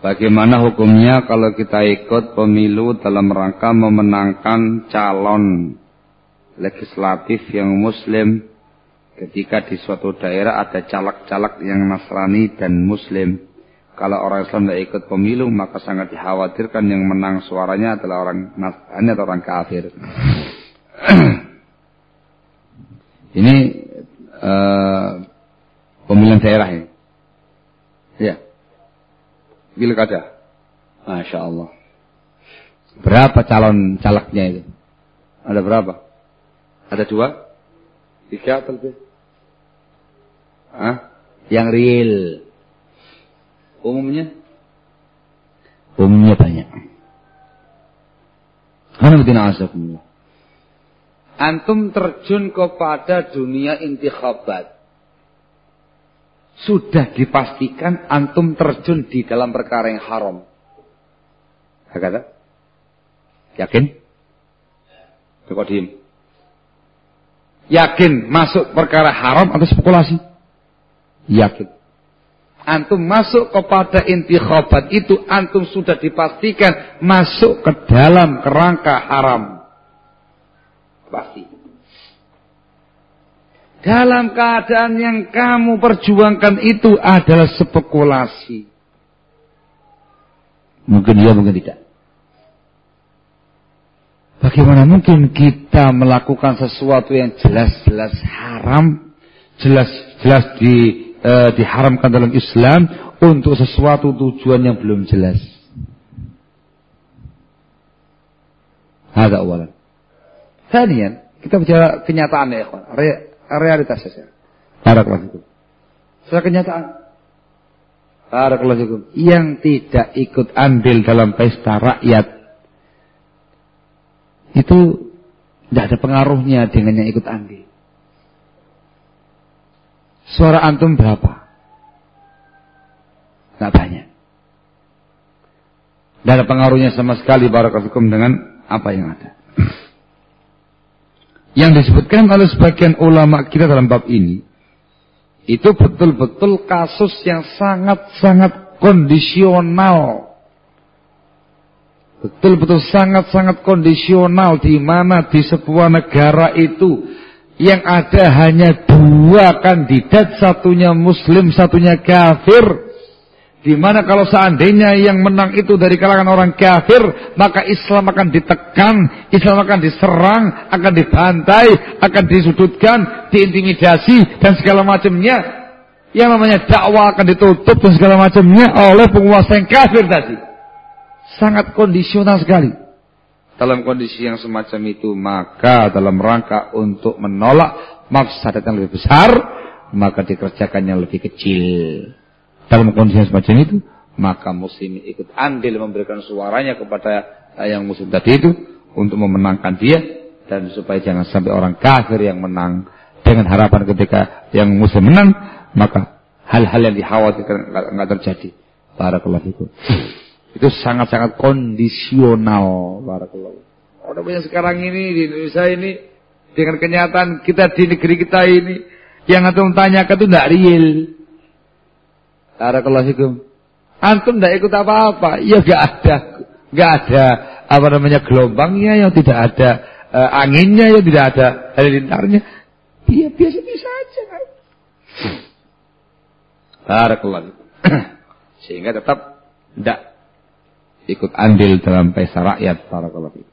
Bagaimana hukumnya kalau kita ikut pemilu dalam rangka memenangkan calon legislatif yang muslim ketika di suatu daerah ada caleg-caleg yang Nasrani dan muslim. Kalau orang Islam tidak ikut pemilu maka sangat dikhawatirkan yang menang suaranya adalah orang Nasrani atau orang kafir. Ini pemilihan daerah ini. Ya. Pilkada. Masya Allah. Berapa calon calegnya itu? Ada berapa? Ada 2? 3 atau lebih? Yang real. Umumnya? Umumnya banyak. Antum terjun kepada dunia intikhabat. Sudah dipastikan antum terjun di dalam perkara yang haram. Kata? Yakin? Kok diem? Yakin masuk perkara haram atau spekulasi? Yakin. Antum masuk kepada intikhabat itu, antum sudah dipastikan masuk ke dalam kerangka haram. Pasti. Dalam keadaan yang kamu perjuangkan itu adalah spekulasi. Mungkin iya, mungkin tidak. Bagaimana mungkin kita melakukan sesuatu yang jelas-jelas haram, jelas-jelas diharamkan dalam Islam untuk sesuatu tujuan yang belum jelas. Ada awalan. Kemudian kita bicara kenyataan ya, ikhwan. Realitas saja. Barakallahu fikum. Secara kenyataan. Barakallahu fikum. Yang tidak ikut andil dalam pesta rakyat itu tidak ada pengaruhnya dengan yang ikut andil. Suara antum berapa? Tidak banyak. Tidak ada pengaruhnya sama sekali barakallahu fikum dengan apa yang ada. Yang disebutkan oleh sebagian ulama kita dalam bab ini, itu betul-betul kasus yang sangat-sangat kondisional. Betul-betul sangat-sangat kondisional, di mana di sebuah negara itu yang ada hanya 2 kandidat, satunya muslim, satunya kafir. Di mana kalau seandainya yang menang itu dari kalangan orang kafir, maka Islam akan ditekan, Islam akan diserang, akan dibantai, akan disudutkan, diintimidasi dan segala macamnya. Yang namanya dakwah akan ditutup dan segala macamnya oleh penguasa yang kafir tadi. Sangat kondisional sekali. Dalam kondisi yang semacam itu, maka dalam rangka untuk menolak mafsadat yang lebih besar, maka dikerjakan yang lebih kecil. Dalam kondisi yang semacam itu, maka muslim ikut andil memberikan suaranya kepada yang muslim tadi itu untuk memenangkan dia, dan supaya jangan sampai orang kafir yang menang. Dengan harapan ketika yang muslim menang, maka hal-hal yang dikhawatirkan enggak terjadi. Barakallahu fikum. Itu sangat-sangat kondisional. Barakallahu. Udah banyak sekarang ini di Indonesia ini, dengan kenyataan kita di negeri kita ini, yang antum tanyakan itu enggak real. Barakallahu fikum. Antum tidak ikut apa-apa, ya enggak ada apa namanya gelombangnya, yang tidak ada anginnya, yang tidak ada halilintarnya. Dia biasa-biasa aja kan. Barakallahu fikum. Sehingga tetap tidak ikut andil dalam pesta rakyat. Barakallahu fikum.